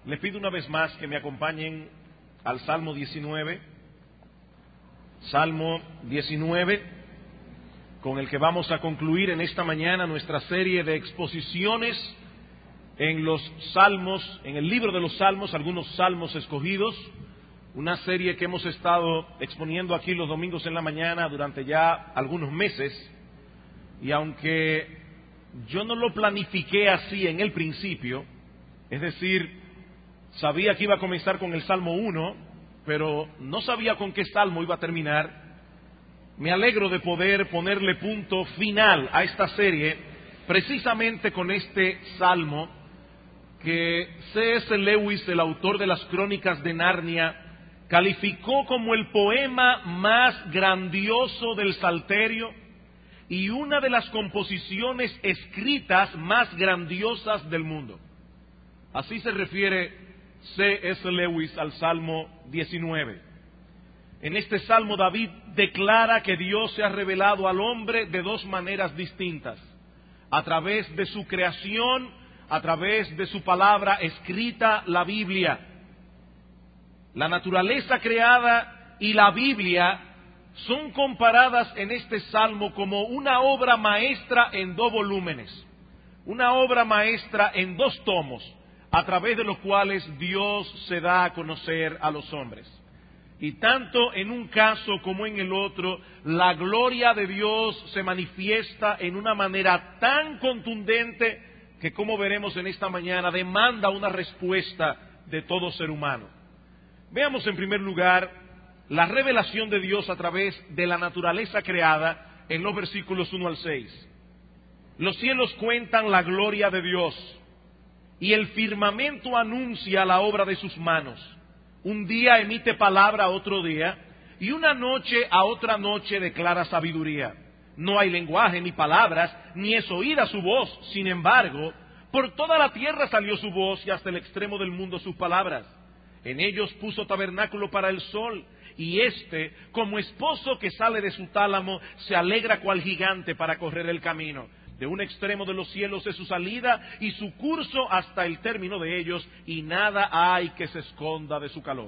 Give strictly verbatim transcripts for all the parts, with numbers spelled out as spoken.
Les pido una vez más que me acompañen al Salmo diecinueve, Salmo diecinueve, con el que vamos a concluir en esta mañana nuestra serie de exposiciones en los Salmos, en el libro de los Salmos, algunos Salmos escogidos, una serie que hemos estado exponiendo aquí los domingos en la mañana durante ya algunos meses, y aunque yo no lo planifiqué así en el principio, es decir, sabía que iba a comenzar con el Salmo uno, pero no sabía con qué Salmo iba a terminar. Me alegro de poder ponerle punto final a esta serie, precisamente con este Salmo que C S Lewis, el autor de las Crónicas de Narnia, calificó como el poema más grandioso del Salterio y una de las composiciones escritas más grandiosas del mundo. Así se refiere C S Lewis al Salmo diecinueve. En este Salmo David declara que Dios se ha revelado al hombre de dos maneras distintas: a través de su creación, a través de su palabra escrita, la Biblia. La naturaleza creada y la Biblia son comparadas en este Salmo como una obra maestra en dos volúmenes, una obra maestra en dos tomos, a través de los cuales Dios se da a conocer a los hombres. Y tanto en un caso como en el otro, la gloria de Dios se manifiesta en una manera tan contundente que, como veremos en esta mañana, demanda una respuesta de todo ser humano. Veamos en primer lugar la revelación de Dios a través de la naturaleza creada en los versículos uno al seis. Los cielos cuentan la gloria de Dios, y el firmamento anuncia la obra de sus manos. Un día emite palabra a otro día, y una noche a otra noche declara sabiduría. No hay lenguaje ni palabras, ni es oída su voz. Sin embargo, por toda la tierra salió su voz, y hasta el extremo del mundo sus palabras. En ellos puso tabernáculo para el sol, y éste, como esposo que sale de su tálamo, se alegra cual gigante para correr el camino. De un extremo de los cielos es su salida y su curso hasta el término de ellos, y nada hay que se esconda de su calor.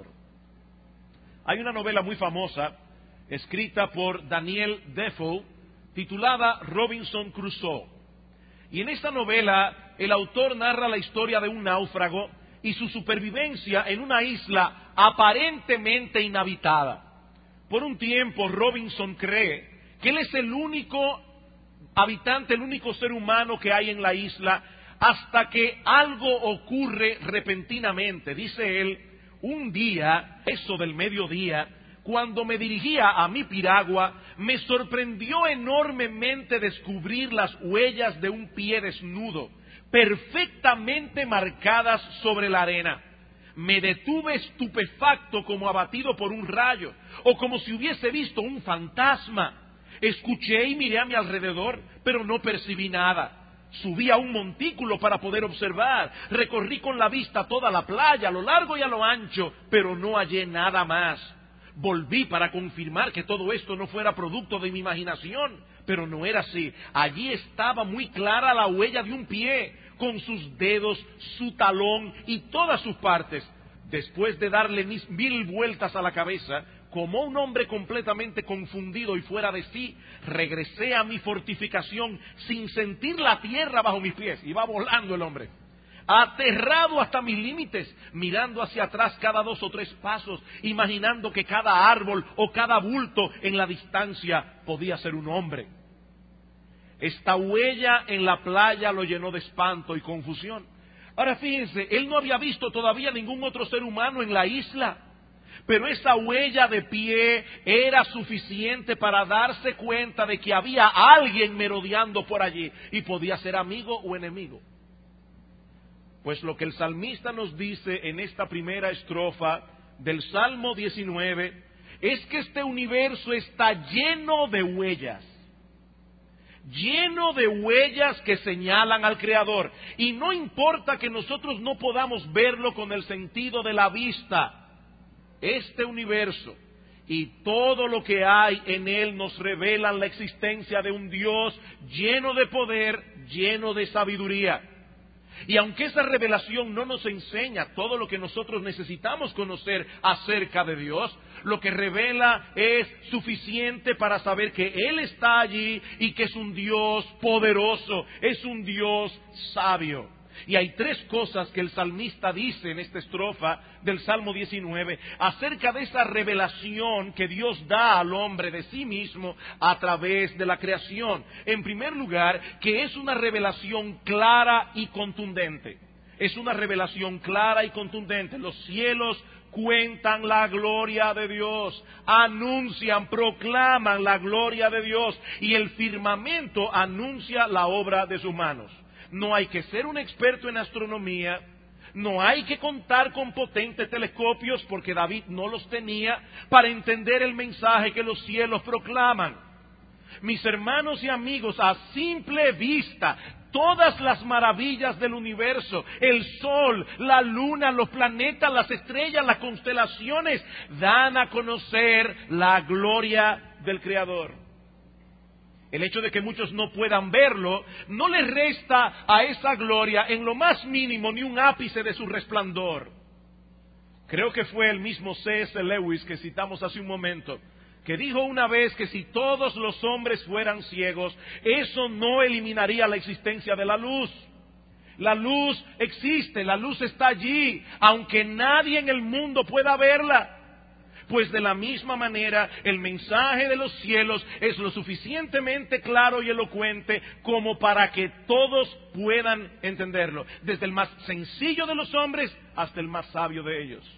Hay una novela muy famosa, escrita por Daniel Defoe, titulada Robinson Crusoe. Y en esta novela, el autor narra la historia de un náufrago y su supervivencia en una isla aparentemente inhabitada. Por un tiempo, Robinson cree que él es el único habitante, el único ser humano que hay en la isla, hasta que algo ocurre repentinamente. Dice él: un día, eso del mediodía, cuando me dirigía a mi piragua, me sorprendió enormemente descubrir las huellas de un pie desnudo, perfectamente marcadas sobre la arena. Me detuve estupefacto, como abatido por un rayo, o como si hubiese visto un fantasma. Escuché y miré a mi alrededor, pero no percibí nada. Subí a un montículo para poder observar. Recorrí con la vista toda la playa, a lo largo y a lo ancho, pero no hallé nada más. Volví para confirmar que todo esto no fuera producto de mi imaginación, pero no era así. Allí estaba muy clara la huella de un pie, con sus dedos, su talón y todas sus partes. Después de darle mis mil vueltas a la cabeza, como un hombre completamente confundido y fuera de sí, regresé a mi fortificación sin sentir la tierra bajo mis pies. Iba volando el hombre, aterrado hasta mis límites, mirando hacia atrás cada dos o tres pasos, imaginando que cada árbol o cada bulto en la distancia podía ser un hombre. Esta huella en la playa lo llenó de espanto y confusión. Ahora fíjense, él no había visto todavía ningún otro ser humano en la isla, pero esa huella de pie era suficiente para darse cuenta de que había alguien merodeando por allí, y podía ser amigo o enemigo. Pues lo que el salmista nos dice en esta primera estrofa del Salmo diecinueve es que este universo está lleno de huellas, lleno de huellas que señalan al Creador. Y no importa que nosotros no podamos verlo con el sentido de la vista, este universo y todo lo que hay en él nos revelan la existencia de un Dios lleno de poder, lleno de sabiduría. Y aunque esa revelación no nos enseña todo lo que nosotros necesitamos conocer acerca de Dios, lo que revela es suficiente para saber que Él está allí y que es un Dios poderoso, es un Dios sabio. Y hay tres cosas que el salmista dice en esta estrofa del Salmo diecinueve acerca de esa revelación que Dios da al hombre de sí mismo a través de la creación. En primer lugar, que es una revelación clara y contundente. Es una revelación clara y contundente. Los cielos cuentan la gloria de Dios, anuncian, proclaman la gloria de Dios, y el firmamento anuncia la obra de sus manos. No hay que ser un experto en astronomía, no hay que contar con potentes telescopios, porque David no los tenía, para entender el mensaje que los cielos proclaman. Mis hermanos y amigos, a simple vista, todas las maravillas del universo, el sol, la luna, los planetas, las estrellas, las constelaciones, dan a conocer la gloria del Creador. El hecho de que muchos no puedan verlo, no le resta a esa gloria en lo más mínimo ni un ápice de su resplandor. Creo que fue el mismo C S Lewis que citamos hace un momento, que dijo una vez que si todos los hombres fueran ciegos, eso no eliminaría la existencia de la luz. La luz existe, la luz está allí, aunque nadie en el mundo pueda verla. Pues de la misma manera, el mensaje de los cielos es lo suficientemente claro y elocuente como para que todos puedan entenderlo, desde el más sencillo de los hombres hasta el más sabio de ellos.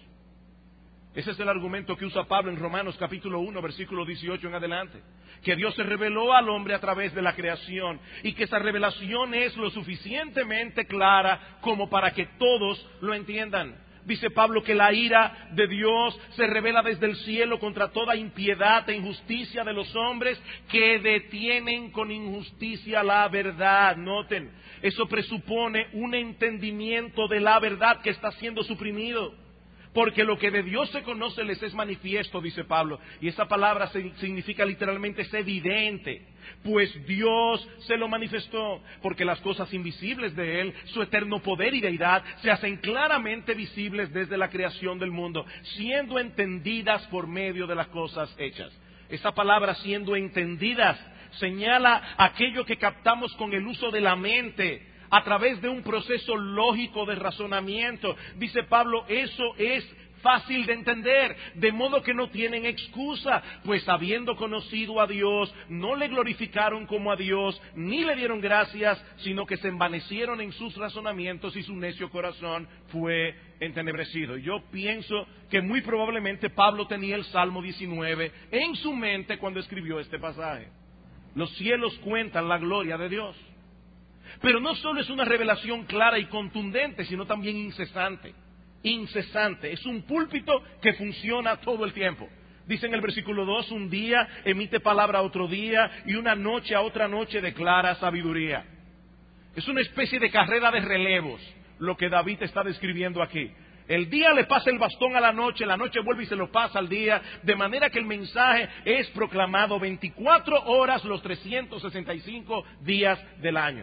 Ese es el argumento que usa Pablo en Romanos capítulo uno, versículo dieciocho en adelante. Que Dios se reveló al hombre a través de la creación y que esa revelación es lo suficientemente clara como para que todos lo entiendan. Dice Pablo que la ira de Dios se revela desde el cielo contra toda impiedad e injusticia de los hombres que detienen con injusticia la verdad. Noten, eso presupone un entendimiento de la verdad que está siendo suprimido. Porque lo que de Dios se conoce les es manifiesto, dice Pablo. Y esa palabra significa literalmente es evidente. Pues Dios se lo manifestó. Porque las cosas invisibles de Él, su eterno poder y deidad, se hacen claramente visibles desde la creación del mundo, siendo entendidas por medio de las cosas hechas. Esa palabra siendo entendidas señala aquello que captamos con el uso de la mente, a través de un proceso lógico de razonamiento. Dice Pablo, eso es fácil de entender, de modo que no tienen excusa, pues habiendo conocido a Dios, no le glorificaron como a Dios, ni le dieron gracias, sino que se envanecieron en sus razonamientos y su necio corazón fue entenebrecido. Yo pienso que muy probablemente Pablo tenía el Salmo diecinueve en su mente cuando escribió este pasaje. Los cielos cuentan la gloria de Dios. Pero no solo es una revelación clara y contundente, sino también incesante. Incesante. Es un púlpito que funciona todo el tiempo. Dice en el versículo dos, un día emite palabra a otro día y una noche a otra noche declara sabiduría. Es una especie de carrera de relevos, lo que David está describiendo aquí. El día le pasa el bastón a la noche, la noche vuelve y se lo pasa al día, de manera que el mensaje es proclamado veinticuatro horas los trescientos sesenta y cinco días del año.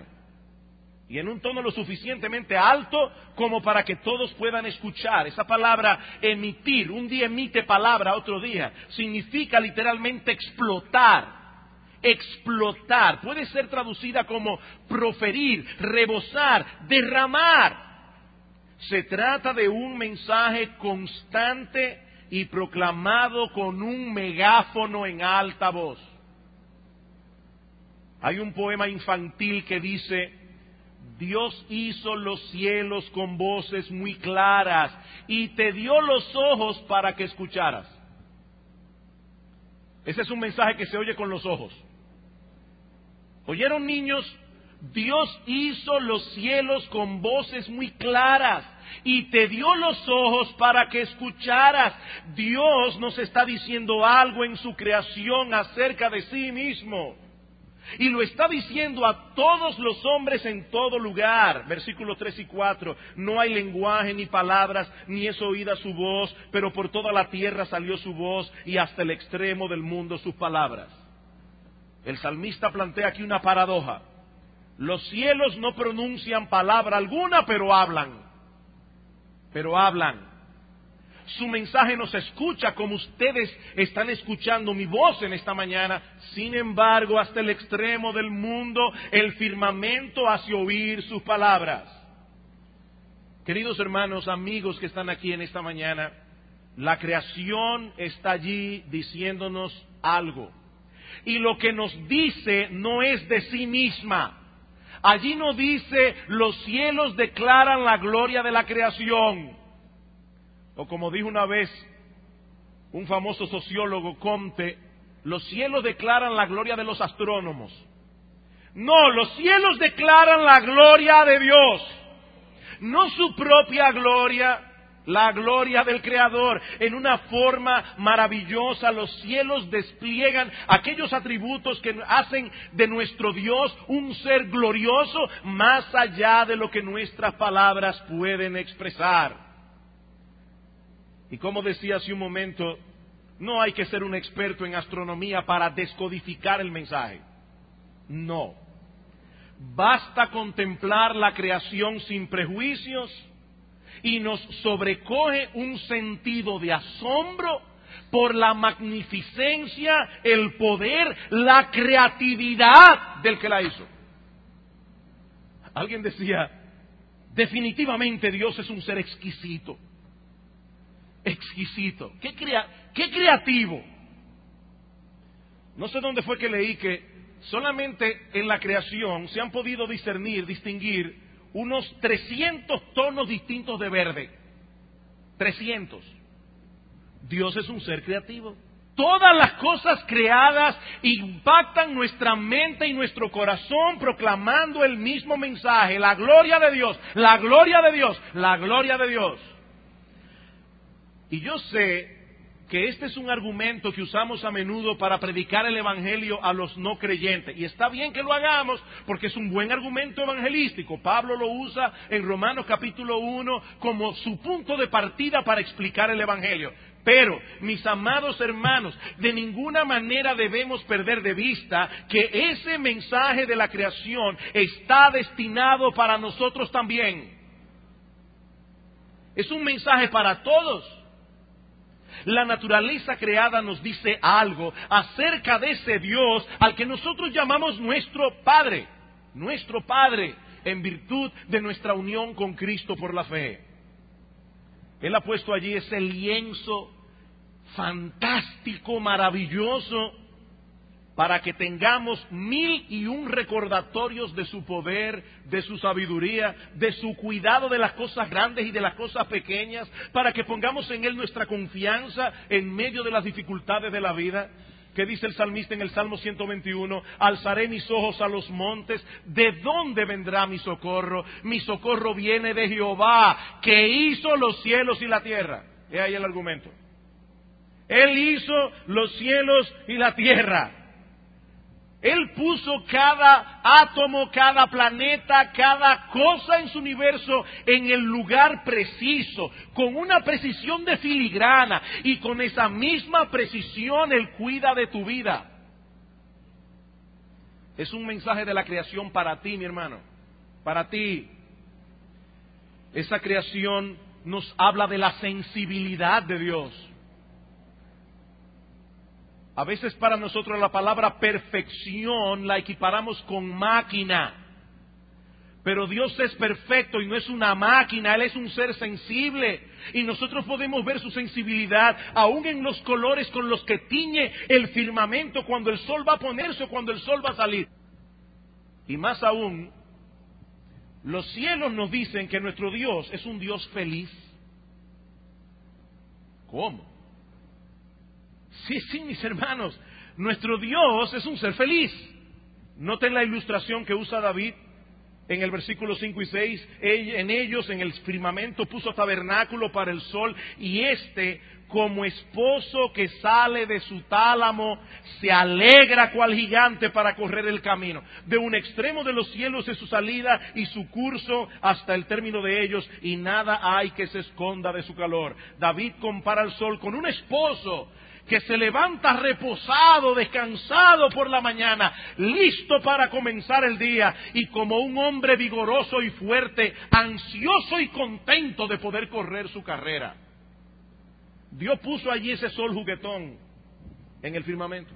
Y en un tono lo suficientemente alto como para que todos puedan escuchar. Esa palabra emitir, un día emite palabra, otro día, significa literalmente explotar. Explotar. Puede ser traducida como proferir, rebosar, derramar. Se trata de un mensaje constante y proclamado con un megáfono en alta voz. Hay un poema infantil que dice: Dios hizo los cielos con voces muy claras y te dio los ojos para que escucharas. Ese es un mensaje que se oye con los ojos. ¿Oyeron, niños? Dios hizo los cielos con voces muy claras y te dio los ojos para que escucharas. Dios nos está diciendo algo en su creación acerca de sí mismo. Y lo está diciendo a todos los hombres en todo lugar. Versículos tres y cuatro. No hay lenguaje ni palabras, ni es oída su voz, pero por toda la tierra salió su voz y hasta el extremo del mundo sus palabras. El salmista plantea aquí una paradoja. Los cielos no pronuncian palabra alguna, pero hablan. Pero hablan. Su mensaje no se escucha como ustedes están escuchando mi voz en esta mañana. Sin embargo, hasta el extremo del mundo, el firmamento hace oír sus palabras. Queridos hermanos, amigos que están aquí en esta mañana, la creación está allí diciéndonos algo. Y lo que nos dice no es de sí misma. Allí no dice, los cielos declaran la gloria de la creación. O como dijo una vez un famoso sociólogo, Comte, los cielos declaran la gloria de los astrónomos. No, los cielos declaran la gloria de Dios. No su propia gloria, la gloria del Creador. En una forma maravillosa, los cielos despliegan aquellos atributos que hacen de nuestro Dios un ser glorioso, más allá de lo que nuestras palabras pueden expresar. Y como decía hace un momento, no hay que ser un experto en astronomía para descodificar el mensaje. No. Basta contemplar la creación sin prejuicios y nos sobrecoge un sentido de asombro por la magnificencia, el poder, la creatividad del que la hizo. Alguien decía, definitivamente Dios es un ser exquisito. Exquisito. ¿Qué, crea, qué creativo? No sé dónde fue que leí que solamente en la creación se han podido discernir, distinguir unos trescientos tonos distintos de verde. trescientos. Dios es un ser creativo. Todas las cosas creadas impactan nuestra mente y nuestro corazón proclamando el mismo mensaje, la gloria de Dios, la gloria de Dios, la gloria de Dios. Y yo sé que este es un argumento que usamos a menudo para predicar el evangelio a los no creyentes. Y está bien que lo hagamos porque es un buen argumento evangelístico. Pablo lo usa en Romanos capítulo uno como su punto de partida para explicar el evangelio. Pero, mis amados hermanos, de ninguna manera debemos perder de vista que ese mensaje de la creación está destinado para nosotros también. Es un mensaje para todos. La naturaleza creada nos dice algo acerca de ese Dios al que nosotros llamamos nuestro Padre, nuestro Padre, en virtud de nuestra unión con Cristo por la fe. Él ha puesto allí ese lienzo fantástico, maravilloso, para que tengamos mil y un recordatorios de su poder, de su sabiduría, de su cuidado de las cosas grandes y de las cosas pequeñas, para que pongamos en Él nuestra confianza en medio de las dificultades de la vida. ¿Qué dice el salmista en el Salmo ciento veintiuno? Alzaré mis ojos a los montes, ¿de dónde vendrá mi socorro? Mi socorro viene de Jehová, que hizo los cielos y la tierra. He ahí el argumento. Él hizo los cielos y la tierra. Él puso cada átomo, cada planeta, cada cosa en su universo en el lugar preciso, con una precisión de filigrana, y con esa misma precisión Él cuida de tu vida. Es un mensaje de la creación para ti, mi hermano, para ti. Esa creación nos habla de la sensibilidad de Dios. A veces para nosotros la palabra perfección la equiparamos con máquina. Pero Dios es perfecto y no es una máquina, Él es un ser sensible. Y nosotros podemos ver su sensibilidad aún en los colores con los que tiñe el firmamento cuando el sol va a ponerse o cuando el sol va a salir. Y más aún, los cielos nos dicen que nuestro Dios es un Dios feliz. ¿Cómo? Sí, sí, mis hermanos, nuestro Dios es un ser feliz. Noten la ilustración que usa David en el versículo cinco y seis. En ellos, en el firmamento, puso tabernáculo para el sol, y éste, como esposo que sale de su tálamo, se alegra cual gigante para correr el camino. De un extremo de los cielos es su salida y su curso hasta el término de ellos, y nada hay que se esconda de su calor. David compara al sol con un esposo que se levanta reposado, descansado por la mañana, listo para comenzar el día, y como un hombre vigoroso y fuerte, ansioso y contento de poder correr su carrera. Dios puso allí ese sol juguetón en el firmamento.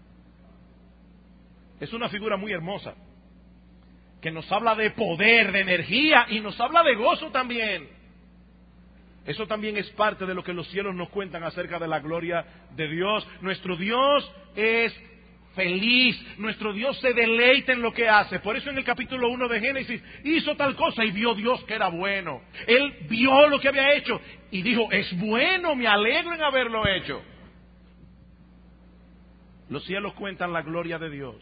Es una figura muy hermosa, que nos habla de poder, de energía, y nos habla de gozo también. Eso también es parte de lo que los cielos nos cuentan acerca de la gloria de Dios. Nuestro Dios es feliz, nuestro Dios se deleita en lo que hace. Por eso en el capítulo uno de Génesis hizo tal cosa y vio Dios que era bueno. Él vio lo que había hecho y dijo, es bueno, me alegro en haberlo hecho. Los cielos cuentan la gloria de Dios.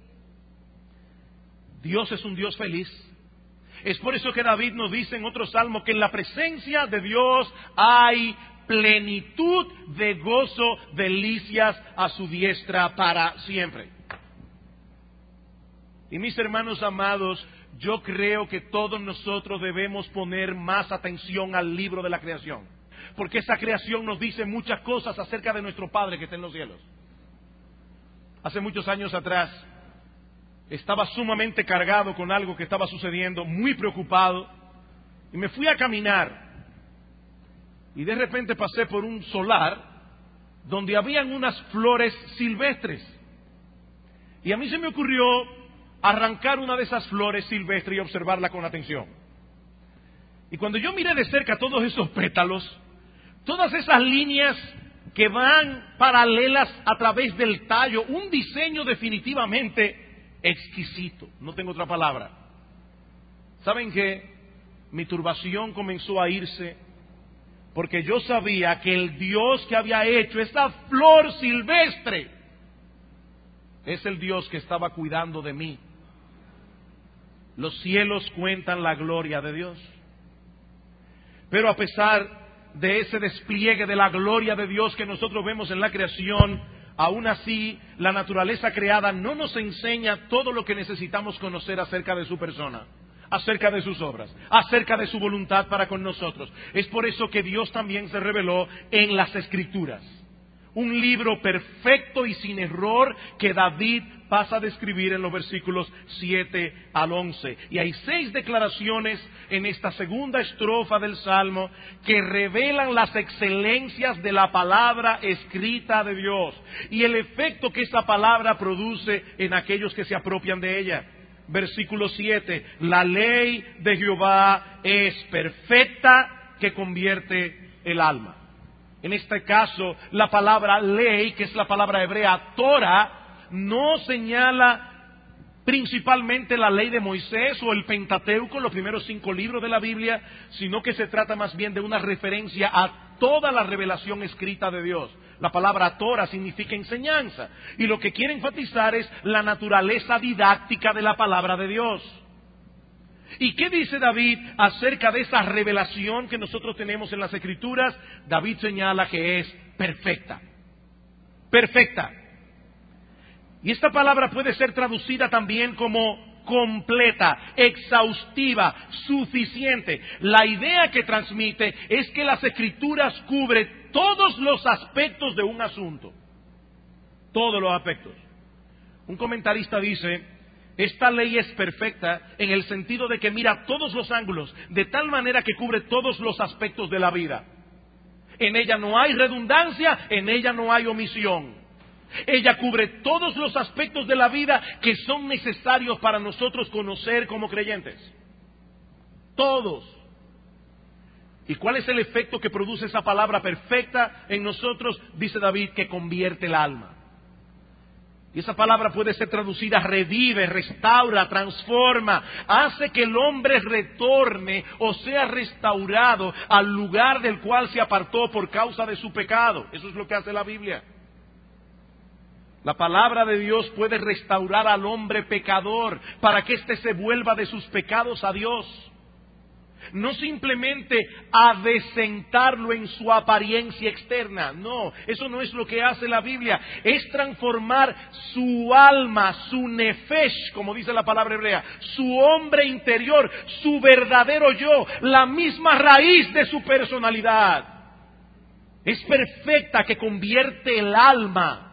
Dios es un Dios feliz. Es por eso que David nos dice en otro salmo que en la presencia de Dios hay plenitud de gozo, delicias a su diestra para siempre. Y mis hermanos amados, yo creo que todos nosotros debemos poner más atención al libro de la creación, porque esa creación nos dice muchas cosas acerca de nuestro Padre que está en los cielos. Hace muchos años atrás, estaba sumamente cargado con algo que estaba sucediendo, muy preocupado, y me fui a caminar. Y de repente pasé por un solar donde habían unas flores silvestres. Y a mí se me ocurrió arrancar una de esas flores silvestres y observarla con atención. Y cuando yo miré de cerca todos esos pétalos, todas esas líneas que van paralelas a través del tallo, un diseño definitivamente exquisito, no tengo otra palabra. ¿Saben qué? Mi turbación comenzó a irse, porque yo sabía que el Dios que había hecho esa flor silvestre es el Dios que estaba cuidando de mí. Los cielos cuentan la gloria de Dios. Pero a pesar de ese despliegue de la gloria de Dios que nosotros vemos en la creación, aún así, la naturaleza creada no nos enseña todo lo que necesitamos conocer acerca de su persona, acerca de sus obras, acerca de su voluntad para con nosotros. Es por eso que Dios también se reveló en las Escrituras. Un libro perfecto y sin error que David pasa a describir en los versículos siete al once. Y hay seis declaraciones en esta segunda estrofa del Salmo que revelan las excelencias de la palabra escrita de Dios y el efecto que esa palabra produce en aquellos que se apropian de ella. Versículo siete, la ley de Jehová es perfecta que convierte el alma. En este caso, la palabra ley, que es la palabra hebrea Torah, no señala principalmente la ley de Moisés o el Pentateuco, los primeros cinco libros de la Biblia, sino que se trata más bien de una referencia a toda la revelación escrita de Dios. La palabra Torah significa enseñanza, y lo que quiere enfatizar es la naturaleza didáctica de la palabra de Dios. ¿Y qué dice David acerca de esa revelación que nosotros tenemos en las Escrituras? David señala que es perfecta. Perfecta. Y esta palabra puede ser traducida también como completa, exhaustiva, suficiente. La idea que transmite es que las Escrituras cubren todos los aspectos de un asunto. Todos los aspectos. Un comentarista dice: esta ley es perfecta en el sentido de que mira todos los ángulos, de tal manera que cubre todos los aspectos de la vida. En ella no hay redundancia, en ella no hay omisión. Ella cubre todos los aspectos de la vida que son necesarios para nosotros conocer como creyentes. Todos. ¿Y cuál es el efecto que produce esa palabra perfecta en nosotros? Dice David, que convierte el alma. Y esa palabra puede ser traducida: revive, restaura, transforma, hace que el hombre retorne o sea restaurado al lugar del cual se apartó por causa de su pecado. Eso es lo que hace la Biblia. La palabra de Dios puede restaurar al hombre pecador para que éste se vuelva de sus pecados a Dios. No simplemente adecentarlo en su apariencia externa, no, eso no es lo que hace la Biblia. Es transformar su alma, su nefesh, como dice la palabra hebrea, su hombre interior, su verdadero yo, la misma raíz de su personalidad. Es perfecta, que convierte el alma.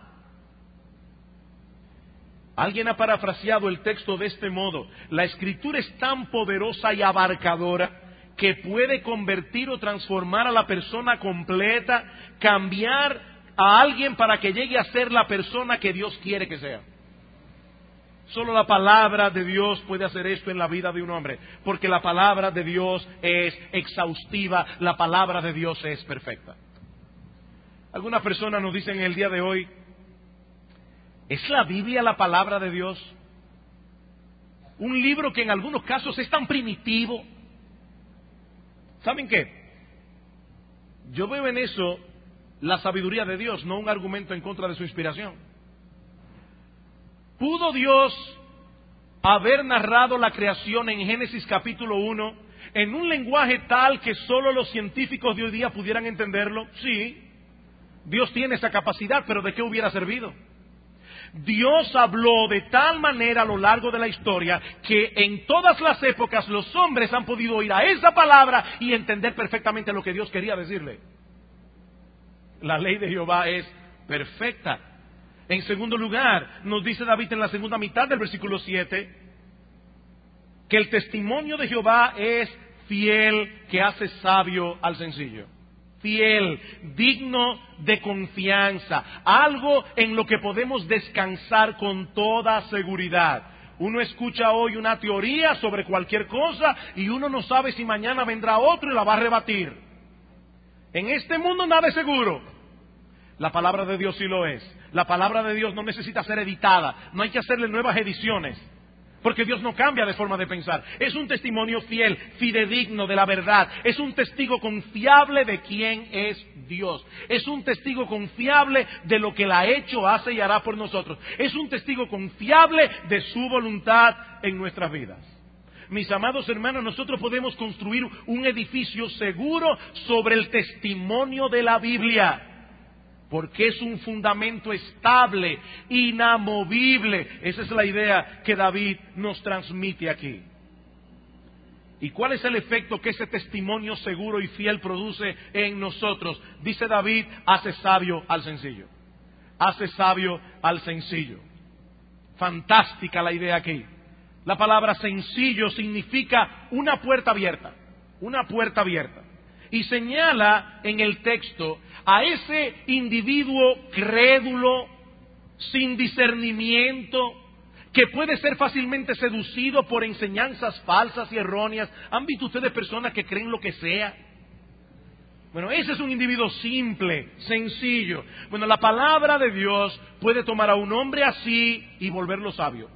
Alguien ha parafraseado el texto de este modo: la Escritura es tan poderosa y abarcadora que puede convertir o transformar a la persona completa, cambiar a alguien para que llegue a ser la persona que Dios quiere que sea. Solo la palabra de Dios puede hacer esto en la vida de un hombre, porque la palabra de Dios es exhaustiva, la palabra de Dios es perfecta. Algunas personas nos dicen en el día de hoy: ¿es la Biblia la palabra de Dios? Un libro que en algunos casos es tan primitivo. ¿Saben qué? Yo veo en eso la sabiduría de Dios, no un argumento en contra de su inspiración. ¿Pudo Dios haber narrado la creación en Génesis capítulo uno en un lenguaje tal que solo los científicos de hoy día pudieran entenderlo? Sí, Dios tiene esa capacidad, pero ¿de qué hubiera servido? Dios habló de tal manera a lo largo de la historia que en todas las épocas los hombres han podido oír a esa palabra y entender perfectamente lo que Dios quería decirle. La ley de Jehová es perfecta. En segundo lugar, nos dice David en la segunda mitad del versículo siete, que el testimonio de Jehová es fiel, que hace sabio al sencillo. Fiel, digno de confianza, algo en lo que podemos descansar con toda seguridad. Uno escucha hoy una teoría sobre cualquier cosa y uno no sabe si mañana vendrá otro y la va a rebatir. En este mundo nada es seguro. La palabra de Dios sí lo es. La palabra de Dios no necesita ser editada, no hay que hacerle nuevas ediciones, porque Dios no cambia de forma de pensar. Es un testimonio fiel, fidedigno de la verdad. Es un testigo confiable de quién es Dios. Es un testigo confiable de lo que Él ha hecho, hace y hará por nosotros. Es un testigo confiable de su voluntad en nuestras vidas. Mis amados hermanos, nosotros podemos construir un edificio seguro sobre el testimonio de la Biblia, porque es un fundamento estable, inamovible. Esa es la idea que David nos transmite aquí. ¿Y cuál es el efecto que ese testimonio seguro y fiel produce en nosotros? Dice David: hace sabio al sencillo. Hace sabio al sencillo. Fantástica la idea aquí. La palabra sencillo significa una puerta abierta. Una puerta abierta. Y señala en el texto a ese individuo crédulo, sin discernimiento, que puede ser fácilmente seducido por enseñanzas falsas y erróneas. ¿Han visto ustedes personas que creen lo que sea? Bueno, ese es un individuo simple, sencillo. Bueno, la palabra de Dios puede tomar a un hombre así y volverlo sabio.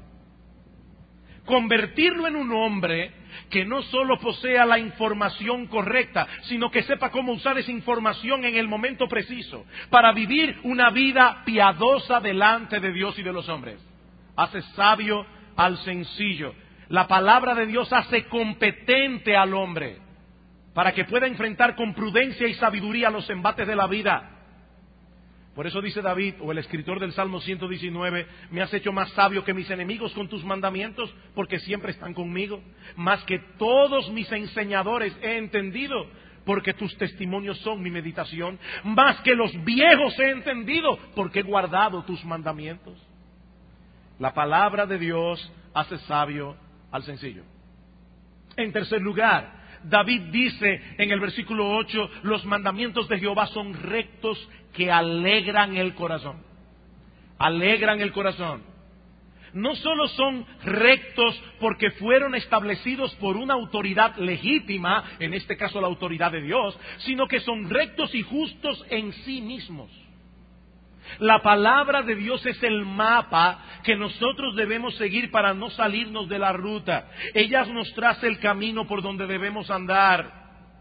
Convertirlo en un hombre que no solo posea la información correcta, sino que sepa cómo usar esa información en el momento preciso para vivir una vida piadosa delante de Dios y de los hombres. Hace sabio al sencillo. La palabra de Dios hace competente al hombre para que pueda enfrentar con prudencia y sabiduría los embates de la vida. Por eso dice David, o el escritor del Salmo ciento diecinueve, me has hecho más sabio que mis enemigos con tus mandamientos, porque siempre están conmigo. Más que todos mis enseñadores he entendido, porque tus testimonios son mi meditación. Más que los viejos he entendido, porque he guardado tus mandamientos. La palabra de Dios hace sabio al sencillo. En tercer lugar, David dice en el versículo ocho, los mandamientos de Jehová son rectos que alegran el corazón. Alegran el corazón. No solo son rectos porque fueron establecidos por una autoridad legítima, en este caso la autoridad de Dios, sino que son rectos y justos en sí mismos. La palabra de Dios es el mapa que nosotros debemos seguir para no salirnos de la ruta. Ella nos traza el camino por donde debemos andar.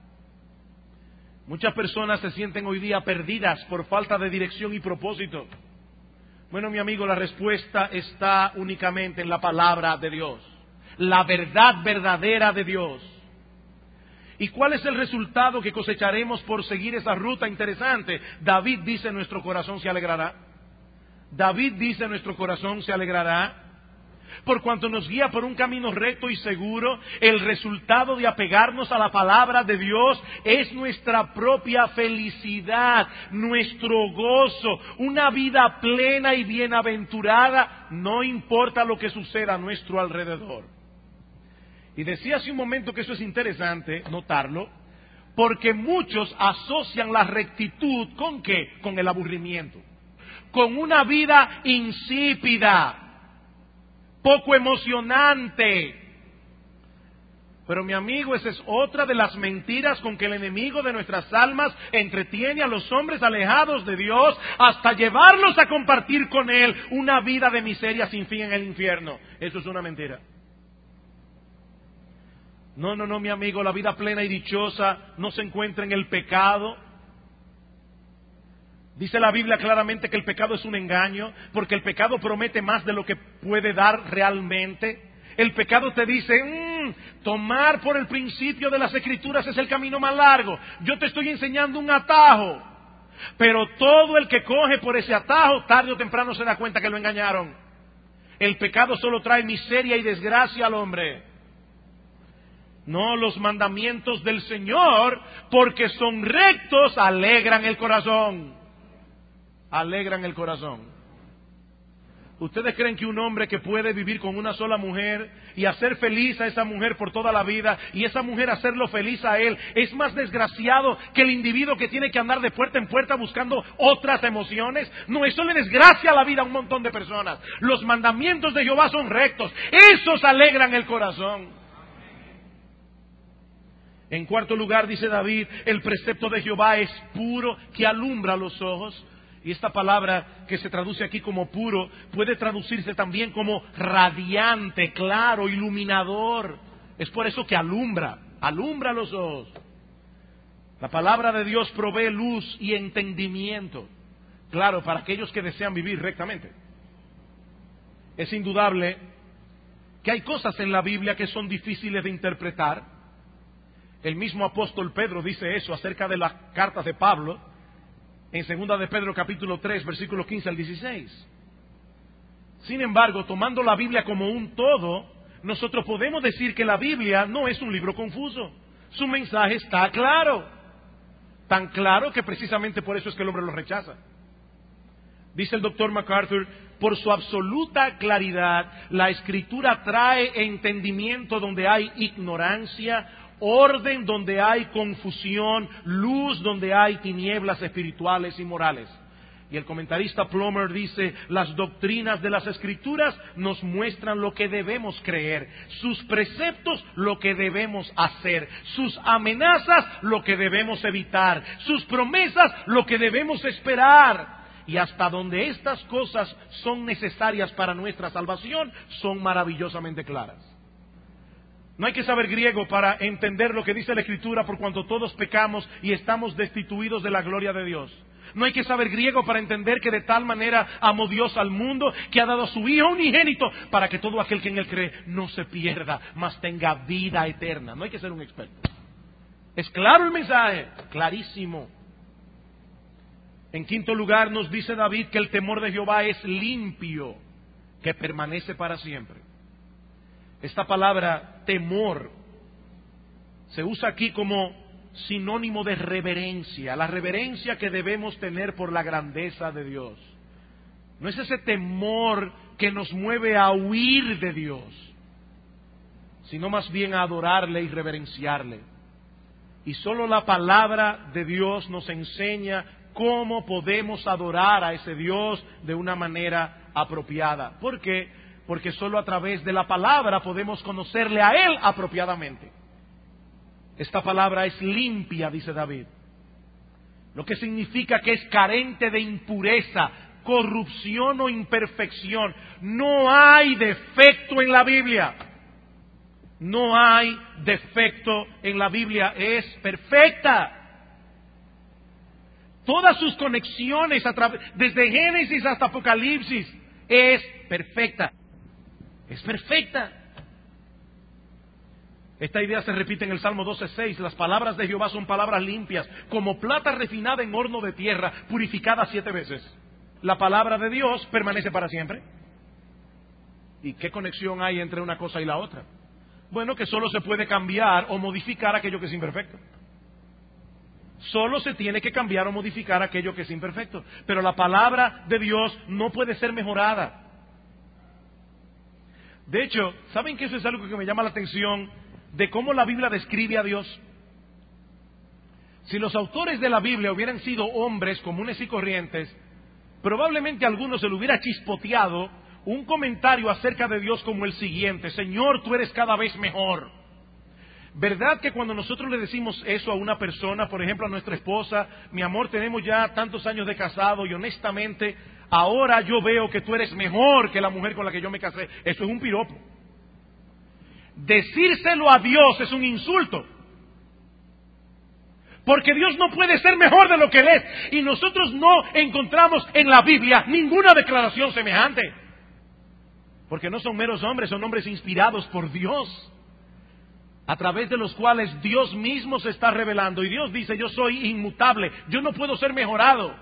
Muchas personas se sienten hoy día perdidas por falta de dirección y propósito. Bueno, mi amigo, la respuesta está únicamente en la palabra de Dios, la verdad verdadera de Dios. ¿Y cuál es el resultado que cosecharemos por seguir esa ruta interesante? David dice, nuestro corazón se alegrará. David dice, nuestro corazón se alegrará. por cuanto nos guía por un camino recto y seguro. El resultado de apegarnos a la palabra de Dios es nuestra propia felicidad, nuestro gozo, una vida plena y bienaventurada, no importa lo que suceda a nuestro alrededor. Y decía hace un momento que eso es interesante notarlo, porque muchos asocian la rectitud ¿con qué? Con el aburrimiento, con una vida insípida, poco emocionante. Pero mi amigo, esa es otra de las mentiras con que el enemigo de nuestras almas entretiene a los hombres alejados de Dios hasta llevarlos a compartir con Él una vida de miseria sin fin en el infierno. Eso es una mentira. No, no, no, mi amigo, la vida plena y dichosa no se encuentra en el pecado. Dice la Biblia claramente que el pecado es un engaño, porque el pecado promete más de lo que puede dar realmente. El pecado te dice, mmm, tomar por el principio de las Escrituras es el camino más largo. Yo te estoy enseñando un atajo. Pero todo el que coge por ese atajo, tarde o temprano se da cuenta que lo engañaron. El pecado solo trae miseria y desgracia al hombre. No, los mandamientos del Señor, porque son rectos, alegran el corazón. Alegran el corazón. ¿Ustedes creen que un hombre que puede vivir con una sola mujer y hacer feliz a esa mujer por toda la vida y esa mujer hacerlo feliz a él es más desgraciado que el individuo que tiene que andar de puerta en puerta buscando otras emociones? No, eso le desgracia la vida a un montón de personas. Los mandamientos de Jehová son rectos, esos alegran el corazón. En cuarto lugar, dice David, el precepto de Jehová es puro, que alumbra los ojos. Y esta palabra que se traduce aquí como puro puede traducirse también como radiante, claro, iluminador. Es por eso que alumbra, alumbra los ojos. La palabra de Dios provee luz y entendimiento, claro, para aquellos que desean vivir rectamente. Es indudable que hay cosas en la Biblia que son difíciles de interpretar. El mismo apóstol Pedro dice eso acerca de las cartas de Pablo, en segunda de Pedro capítulo tres, versículos quince al dieciséis. Sin embargo, tomando la Biblia como un todo, nosotros podemos decir que la Biblia no es un libro confuso. Su mensaje está claro. Tan claro que precisamente por eso es que el hombre lo rechaza. Dice el doctor MacArthur, por su absoluta claridad, la Escritura trae entendimiento donde hay ignorancia, orden donde hay confusión, luz donde hay tinieblas espirituales y morales. Y el comentarista Plummer dice, las doctrinas de las Escrituras nos muestran lo que debemos creer, sus preceptos lo que debemos hacer, sus amenazas lo que debemos evitar, sus promesas lo que debemos esperar. Y hasta donde estas cosas son necesarias para nuestra salvación, son maravillosamente claras. No hay que saber griego para entender lo que dice la Escritura, por cuanto todos pecamos y estamos destituidos de la gloria de Dios. No hay que saber griego para entender que de tal manera amó Dios al mundo que ha dado a su Hijo unigénito para que todo aquel que en Él cree no se pierda, mas tenga vida eterna. No hay que ser un experto. Es claro el mensaje, clarísimo. En quinto lugar nos dice David que el temor de Jehová es limpio, que permanece para siempre. Esta palabra temor se usa aquí como sinónimo de reverencia, la reverencia que debemos tener por la grandeza de Dios. No es ese temor que nos mueve a huir de Dios, sino más bien a adorarle y reverenciarle. Y solo la palabra de Dios nos enseña cómo podemos adorar a ese Dios de una manera apropiada. ¿Por qué? Porque solo a través de la palabra podemos conocerle a Él apropiadamente. Esta palabra es limpia, dice David, lo que significa que es carente de impureza, corrupción o imperfección. No hay defecto en la Biblia. No hay defecto en la Biblia, es perfecta. Todas sus conexiones, a través, desde Génesis hasta Apocalipsis, es perfecta. Es perfecta. Esta idea se repite en el Salmo doce seis. Las palabras de Jehová son palabras limpias, como plata refinada en horno de tierra, purificada siete veces. La palabra de Dios permanece para siempre. ¿Y qué conexión hay entre una cosa y la otra? Bueno, que solo se puede cambiar o modificar aquello que es imperfecto. Solo se tiene que cambiar o modificar aquello que es imperfecto. Pero la palabra de Dios no puede ser mejorada. De hecho, ¿saben que eso es algo que me llama la atención de cómo la Biblia describe a Dios? Si los autores de la Biblia hubieran sido hombres comunes y corrientes, probablemente a algunos se le hubiera chispoteado un comentario acerca de Dios como el siguiente: Señor, tú eres cada vez mejor. ¿Verdad que cuando nosotros le decimos eso a una persona, por ejemplo a nuestra esposa, mi amor, tenemos ya tantos años de casado y honestamente ahora yo veo que tú eres mejor que la mujer con la que yo me casé? Eso es un piropo. Decírselo a Dios es un insulto. Porque Dios no puede ser mejor de lo que Él es. Y nosotros no encontramos en la Biblia ninguna declaración semejante. Porque no son meros hombres, son hombres inspirados por Dios, a través de los cuales Dios mismo se está revelando. Y Dios dice: yo soy inmutable, yo no puedo ser mejorado.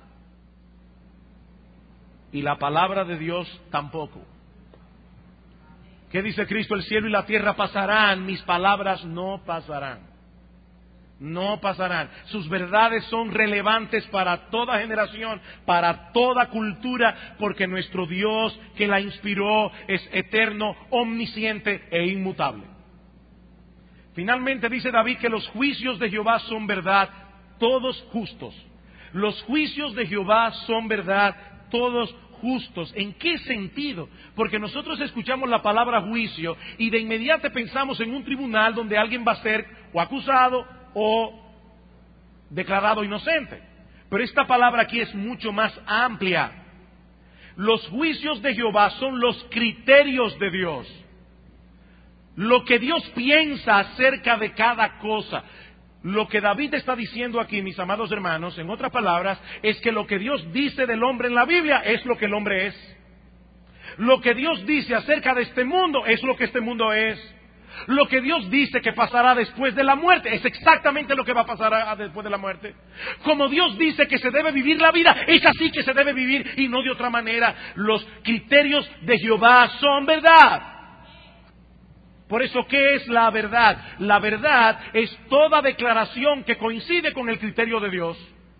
Y la palabra de Dios tampoco. ¿Qué dice Cristo? El cielo y la tierra pasarán, mis palabras no pasarán. No pasarán. Sus verdades son relevantes para toda generación, para toda cultura, porque nuestro Dios que la inspiró es eterno, omnisciente e inmutable. Finalmente dice David que los juicios de Jehová son verdad, todos justos. Los juicios de Jehová son verdad, todos justos. ¿En qué sentido? Porque nosotros escuchamos la palabra juicio y de inmediato pensamos en un tribunal donde alguien va a ser o acusado o declarado inocente. Pero esta palabra aquí es mucho más amplia. Los juicios de Jehová son los criterios de Dios. Lo que Dios piensa acerca de cada cosa. Lo que David está diciendo aquí, mis amados hermanos, en otras palabras, es que lo que Dios dice del hombre en la Biblia es lo que el hombre es. Lo que Dios dice acerca de este mundo es lo que este mundo es. Lo que Dios dice que pasará después de la muerte es exactamente lo que va a pasar después de la muerte. Como Dios dice que se debe vivir la vida, es así que se debe vivir y no de otra manera. Los criterios de Jehová son verdad. Por eso, ¿qué es la verdad? La verdad es toda declaración que coincide con el criterio de Dios.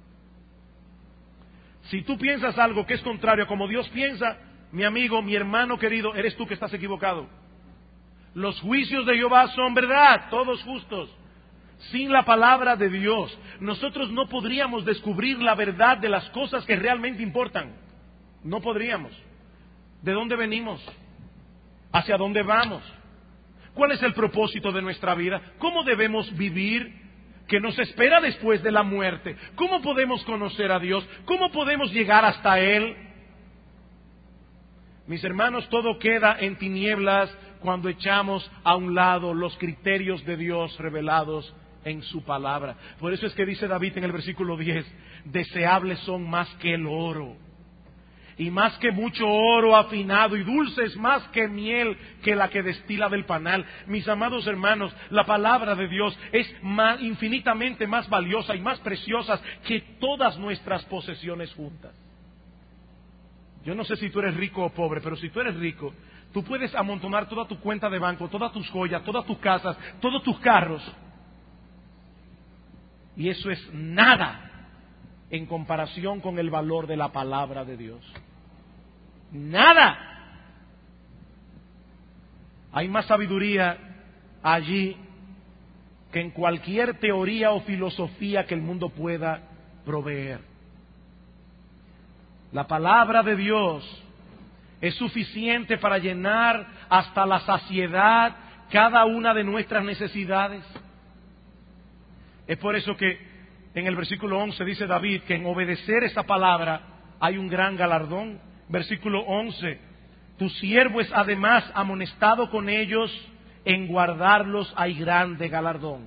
Si tú piensas algo que es contrario a como Dios piensa, mi amigo, mi hermano querido, eres tú que estás equivocado. Los juicios de Jehová son verdad, todos justos. Sin la palabra de Dios, nosotros no podríamos descubrir la verdad de las cosas que realmente importan. No podríamos. ¿De dónde venimos? ¿Hacia dónde vamos? ¿Cuál es el propósito de nuestra vida? ¿Cómo debemos vivir? ¿Qué nos espera después de la muerte? ¿Cómo podemos conocer a Dios? ¿Cómo podemos llegar hasta Él? Mis hermanos, todo queda en tinieblas cuando echamos a un lado los criterios de Dios revelados en su palabra. Por eso es que dice David en el versículo diez: deseables son más que el oro, y más que mucho oro afinado, y dulces más que miel que la que destila del panal. Mis amados hermanos, la palabra de Dios es más, infinitamente más valiosa y más preciosa que todas nuestras posesiones juntas. Yo no sé si tú eres rico o pobre, pero si tú eres rico, tú puedes amontonar toda tu cuenta de banco, todas tus joyas, todas tus casas, todos tus carros, y eso es nada en comparación con el valor de la palabra de Dios. Nada. Hay más sabiduría allí que en cualquier teoría o filosofía que el mundo pueda proveer. La palabra de Dios es suficiente para llenar hasta la saciedad cada una de nuestras necesidades. Es por eso que en el versículo once dice David que en obedecer esa palabra hay un gran galardón. Versículo once: tu siervo es además amonestado con ellos, en guardarlos hay grande galardón.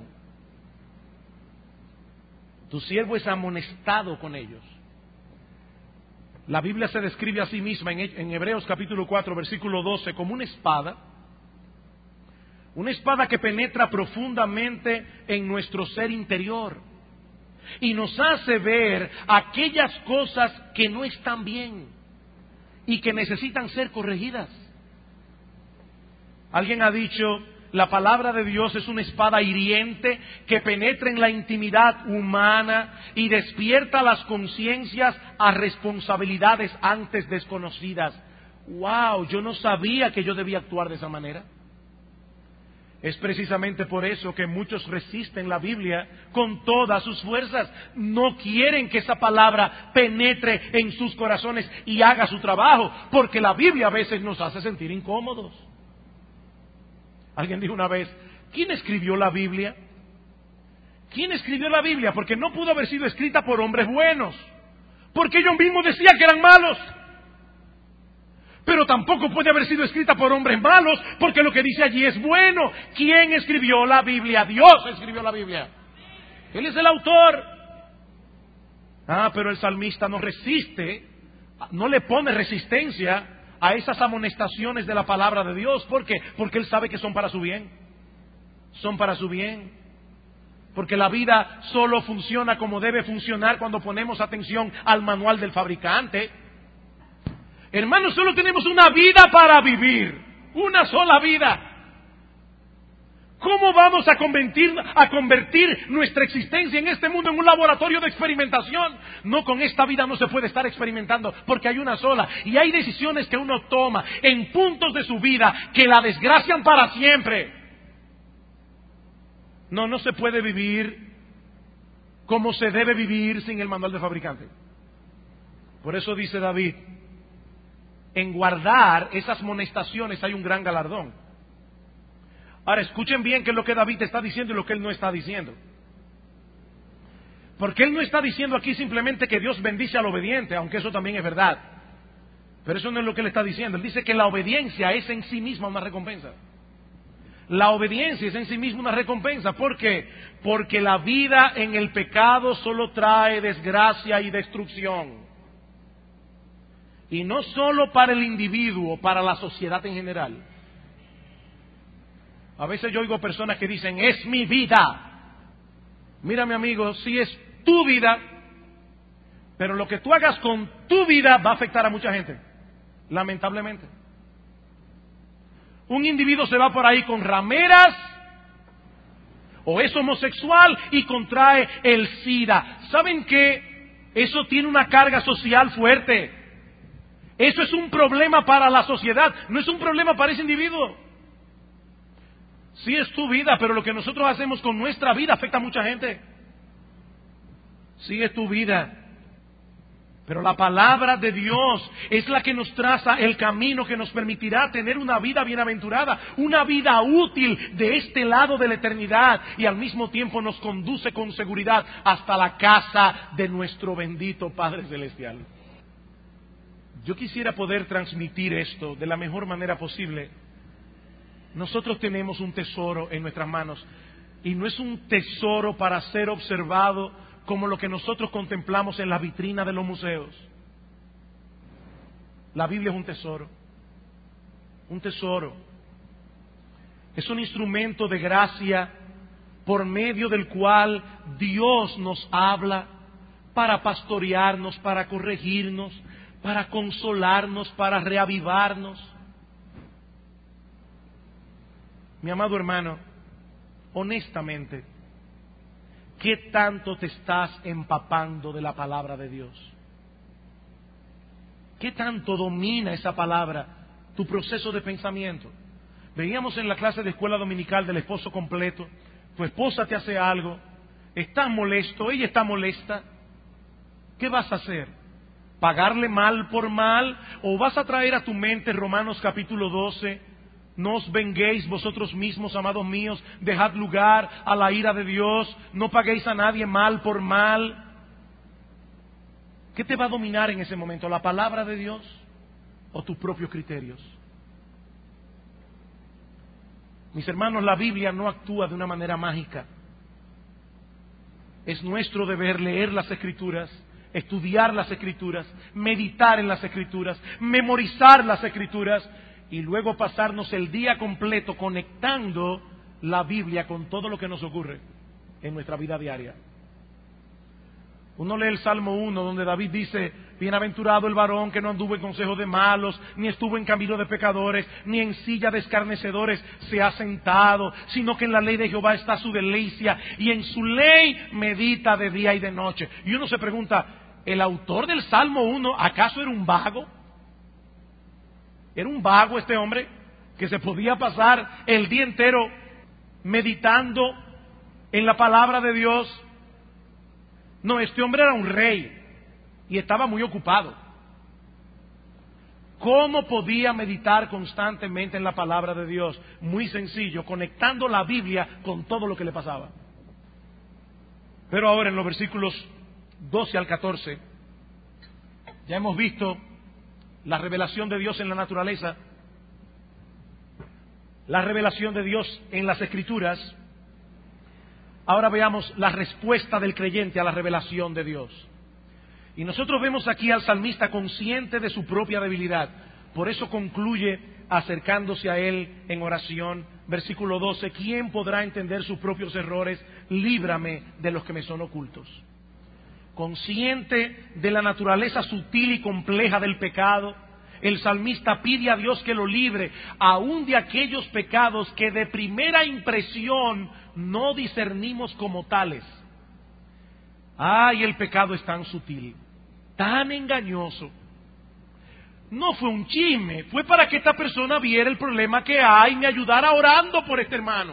Tu siervo es amonestado con ellos. La Biblia se describe a sí misma en Hebreos capítulo cuatro, versículo doce, como una espada. Una espada que penetra profundamente en nuestro ser interior y nos hace ver aquellas cosas que no están bien y que necesitan ser corregidas. Alguien ha dicho, la palabra de Dios es una espada hiriente que penetra en la intimidad humana y despierta las conciencias a responsabilidades antes desconocidas. ¡Wow! Yo no sabía que yo debía actuar de esa manera. Es precisamente por eso que muchos resisten la Biblia con todas sus fuerzas. No quieren que esa palabra penetre en sus corazones y haga su trabajo, porque la Biblia a veces nos hace sentir incómodos. Alguien dijo una vez, ¿quién escribió la Biblia? ¿Quién escribió la Biblia? Porque no pudo haber sido escrita por hombres buenos, porque ellos mismos decían que eran malos. Pero tampoco puede haber sido escrita por hombres malos, porque lo que dice allí es bueno. ¿Quién escribió la Biblia? Dios escribió la Biblia. Él es el autor. Ah, pero el salmista no resiste, no le pone resistencia a esas amonestaciones de la palabra de Dios. ¿Por qué? Porque él sabe que son para su bien. Son para su bien. Porque la vida solo funciona como debe funcionar cuando ponemos atención al manual del fabricante. Hermanos, solo tenemos una vida para vivir, una sola vida. ¿Cómo vamos a convertir, a convertir nuestra existencia en este mundo en un laboratorio de experimentación? No, con esta vida no se puede estar experimentando, porque hay una sola. Y hay decisiones que uno toma en puntos de su vida que la desgracian para siempre. No, no se puede vivir como se debe vivir sin el manual del fabricante. Por eso dice David, en guardar esas amonestaciones hay un gran galardón. Ahora escuchen bien qué es lo que David está diciendo y lo que él no está diciendo. Porque él no está diciendo aquí simplemente que Dios bendice al obediente, aunque eso también es verdad. Pero eso no es lo que él está diciendo. Él dice que la obediencia es en sí misma una recompensa. La obediencia es en sí misma una recompensa. ¿Por qué? Porque la vida en el pecado solo trae desgracia y destrucción. Y no solo para el individuo, para la sociedad en general. A veces yo oigo personas que dicen, es mi vida. Mira, mi amigo, sí es tu vida, pero lo que tú hagas con tu vida va a afectar a mucha gente, lamentablemente. Un individuo se va por ahí con rameras, o es homosexual y contrae el SIDA. ¿Saben qué? Eso tiene una carga social fuerte. Eso es un problema para la sociedad, no es un problema para ese individuo. Sí es tu vida, pero lo que nosotros hacemos con nuestra vida afecta a mucha gente. Sí es tu vida, pero la palabra de Dios es la que nos traza el camino que nos permitirá tener una vida bienaventurada, una vida útil de este lado de la eternidad, y al mismo tiempo nos conduce con seguridad hasta la casa de nuestro bendito Padre Celestial. Yo quisiera poder transmitir esto de la mejor manera posible. Nosotros tenemos un tesoro en nuestras manos, y no es un tesoro para ser observado como lo que nosotros contemplamos en la vitrina de los museos. La Biblia es un tesoro, un tesoro. Es un instrumento de gracia por medio del cual Dios nos habla para pastorearnos, para corregirnos, para consolarnos, para reavivarnos. Mi amado hermano, honestamente, ¿qué tanto te estás empapando de la palabra de Dios? ¿Qué tanto domina esa palabra tu proceso de pensamiento? Veíamos en la clase de escuela dominical del esposo completo. Tu esposa te hace algo, estás molesto, ella está molesta. ¿Qué vas a hacer? ¿Pagarle mal por mal? ¿O vas a traer a tu mente Romanos capítulo doce? No os venguéis vosotros mismos, amados míos, dejad lugar a la ira de Dios, no paguéis a nadie mal por mal. ¿Qué te va a dominar en ese momento? ¿La palabra de Dios o tus propios criterios? Mis hermanos, la Biblia no actúa de una manera mágica. Es nuestro deber leer las Escrituras, estudiar las Escrituras, meditar en las Escrituras, memorizar las Escrituras, y luego pasarnos el día completo conectando la Biblia con todo lo que nos ocurre en nuestra vida diaria. Uno lee el Salmo uno, donde David dice: bienaventurado el varón que no anduvo en consejo de malos, ni estuvo en camino de pecadores, ni en silla de escarnecedores se ha sentado, sino que en la ley de Jehová está su delicia, y en su ley medita de día y de noche. Y uno se pregunta, ¿el autor del Salmo uno acaso era un vago? ¿Era un vago este hombre que se podía pasar el día entero meditando en la palabra de Dios? No, este hombre era un rey y estaba muy ocupado. ¿Cómo podía meditar constantemente en la palabra de Dios? Muy sencillo, conectando la Biblia con todo lo que le pasaba. Pero ahora en los versículos doce al catorce, ya hemos visto la revelación de Dios en la naturaleza, la revelación de Dios en las Escrituras. Ahora veamos la respuesta del creyente a la revelación de Dios. Y nosotros vemos aquí al salmista consciente de su propia debilidad. Por eso concluye acercándose a él en oración. Versículo doce, ¿quién podrá entender sus propios errores? Líbrame de los que me son ocultos. Consciente de la naturaleza sutil y compleja del pecado, el salmista pide a Dios que lo libre, aún de aquellos pecados que de primera impresión no discernimos como tales. Ay, el pecado es tan sutil, tan engañoso. No fue un chisme, fue para que esta persona viera el problema que hay y me ayudara orando por este hermano.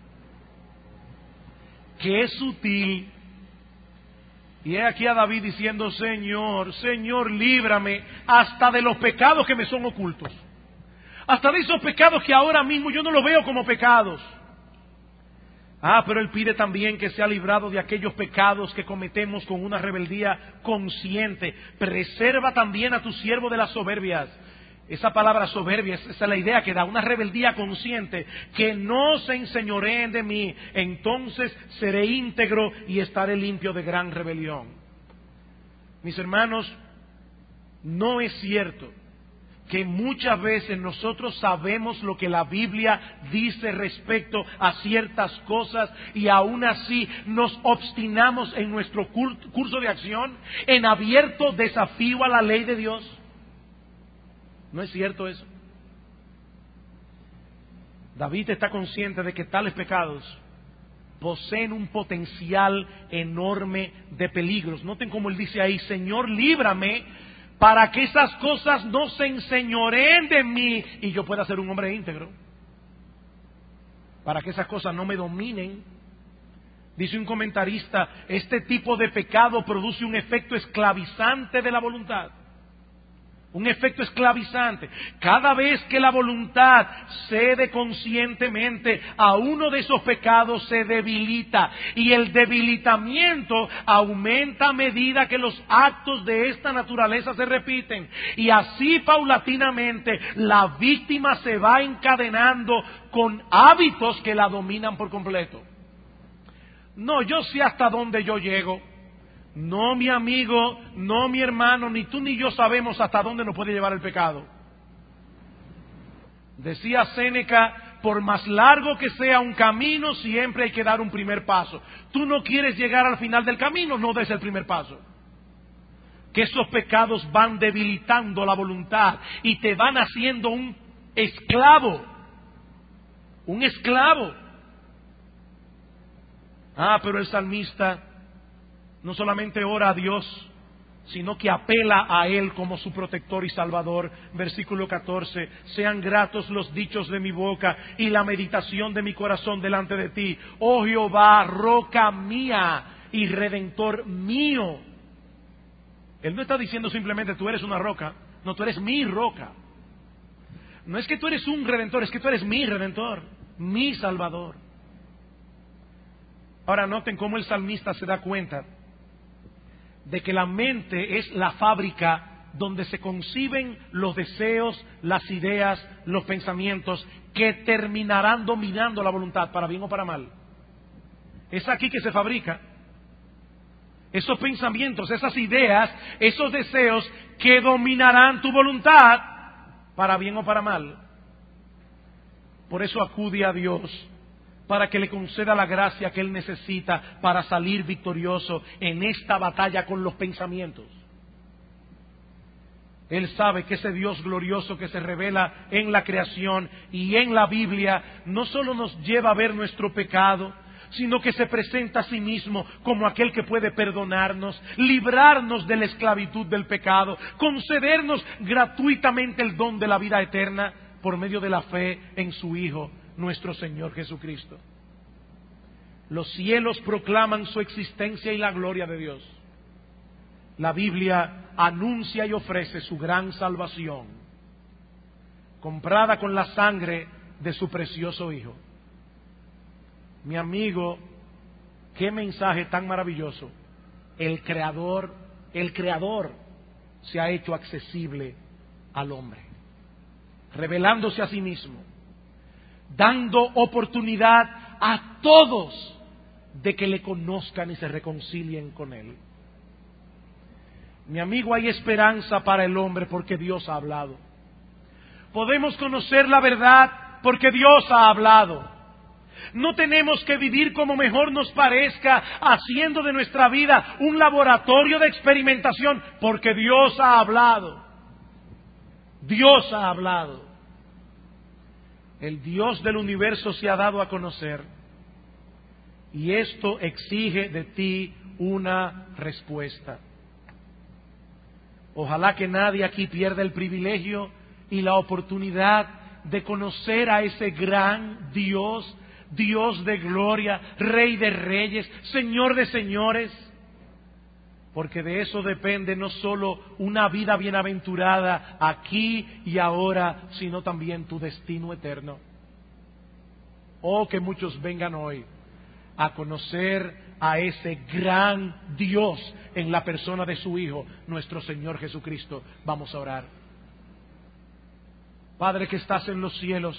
Qué sutil. Y he aquí a David diciendo: Señor, Señor, líbrame hasta de los pecados que me son ocultos. Hasta de esos pecados que ahora mismo yo no los veo como pecados. Ah, pero él pide también que sea librado de aquellos pecados que cometemos con una rebeldía consciente. Preserva también a tu siervo de las soberbias. Esa palabra soberbia, esa es la idea que da, una rebeldía consciente, que no se enseñoreen de mí, entonces seré íntegro y estaré limpio de gran rebelión. Mis hermanos, no es cierto que muchas veces nosotros sabemos lo que la Biblia dice respecto a ciertas cosas y aún así nos obstinamos en nuestro curso de acción, en abierto desafío a la ley de Dios. ¿No es cierto eso? David está consciente de que tales pecados poseen un potencial enorme de peligros. Noten cómo él dice ahí: Señor, líbrame para que esas cosas no se enseñoreen de mí y yo pueda ser un hombre íntegro. Para que esas cosas no me dominen. Dice un comentarista, este tipo de pecado produce un efecto esclavizante de la voluntad. Un efecto esclavizante. Cada vez que la voluntad cede conscientemente a uno de esos pecados, se debilita. Y el debilitamiento aumenta a medida que los actos de esta naturaleza se repiten. Y así paulatinamente la víctima se va encadenando con hábitos que la dominan por completo. No, yo sé hasta dónde yo llego. No, mi amigo, no, mi hermano, ni tú ni yo sabemos hasta dónde nos puede llevar el pecado. Decía Séneca, por más largo que sea un camino, siempre hay que dar un primer paso. Tú no quieres llegar al final del camino, no des el primer paso. Que esos pecados van debilitando la voluntad y te van haciendo un esclavo. Un esclavo. Ah, pero el salmista no solamente ora a Dios, sino que apela a Él como su protector y salvador. Versículo catorce, sean gratos los dichos de mi boca y la meditación de mi corazón delante de ti, oh Jehová, roca mía y redentor mío. Él no está diciendo simplemente tú eres una roca, no, tú eres mi roca. No es que tú eres un redentor, es que tú eres mi redentor, mi salvador. Ahora noten cómo el salmista se da cuenta de que la mente es la fábrica donde se conciben los deseos, las ideas, los pensamientos que terminarán dominando la voluntad, para bien o para mal. Es aquí que se fabrica esos pensamientos, esas ideas, esos deseos que dominarán tu voluntad, para bien o para mal. Por eso acude a Dios para que le conceda la gracia que Él necesita para salir victorioso en esta batalla con los pensamientos. Él sabe que ese Dios glorioso que se revela en la creación y en la Biblia no solo nos lleva a ver nuestro pecado, sino que se presenta a sí mismo como aquel que puede perdonarnos, librarnos de la esclavitud del pecado, concedernos gratuitamente el don de la vida eterna por medio de la fe en su Hijo, nuestro Señor Jesucristo. Los cielos proclaman su existencia y la gloria de Dios. La Biblia anuncia y ofrece su gran salvación, comprada con la sangre de su precioso Hijo. Mi amigo, qué mensaje tan maravilloso. El Creador, el Creador se ha hecho accesible al hombre, revelándose a sí mismo, dando oportunidad a todos de que le conozcan y se reconcilien con Él. Mi amigo, hay esperanza para el hombre porque Dios ha hablado. Podemos conocer la verdad porque Dios ha hablado. No tenemos que vivir como mejor nos parezca, haciendo de nuestra vida un laboratorio de experimentación, porque Dios ha hablado. Dios ha hablado. El Dios del universo se ha dado a conocer, y esto exige de ti una respuesta. Ojalá que nadie aquí pierda el privilegio y la oportunidad de conocer a ese gran Dios, Dios de gloria, Rey de reyes, Señor de señores, porque de eso depende no solo una vida bienaventurada aquí y ahora, sino también tu destino eterno. Oh, que muchos vengan hoy a conocer a ese gran Dios en la persona de su Hijo, nuestro Señor Jesucristo. Vamos a orar. Padre que estás en los cielos,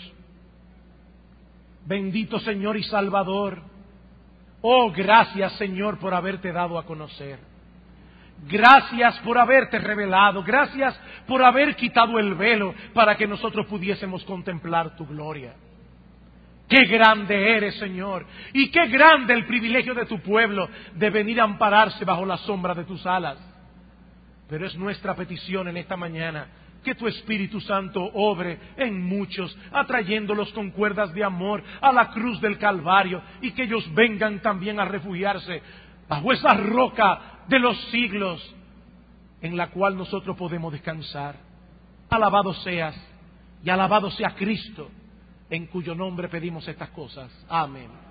bendito Señor y Salvador, oh, gracias Señor por haberte dado a conocer. Gracias por haberte revelado, gracias por haber quitado el velo para que nosotros pudiésemos contemplar tu gloria. Qué grande eres, Señor, y qué grande el privilegio de tu pueblo de venir a ampararse bajo la sombra de tus alas. Pero es nuestra petición en esta mañana que tu Espíritu Santo obre en muchos, atrayéndolos con cuerdas de amor a la cruz del Calvario, y que ellos vengan también a refugiarse bajo esa roca de los siglos en la cual nosotros podemos descansar. Alabado seas y alabado sea Cristo, en cuyo nombre pedimos estas cosas. Amén.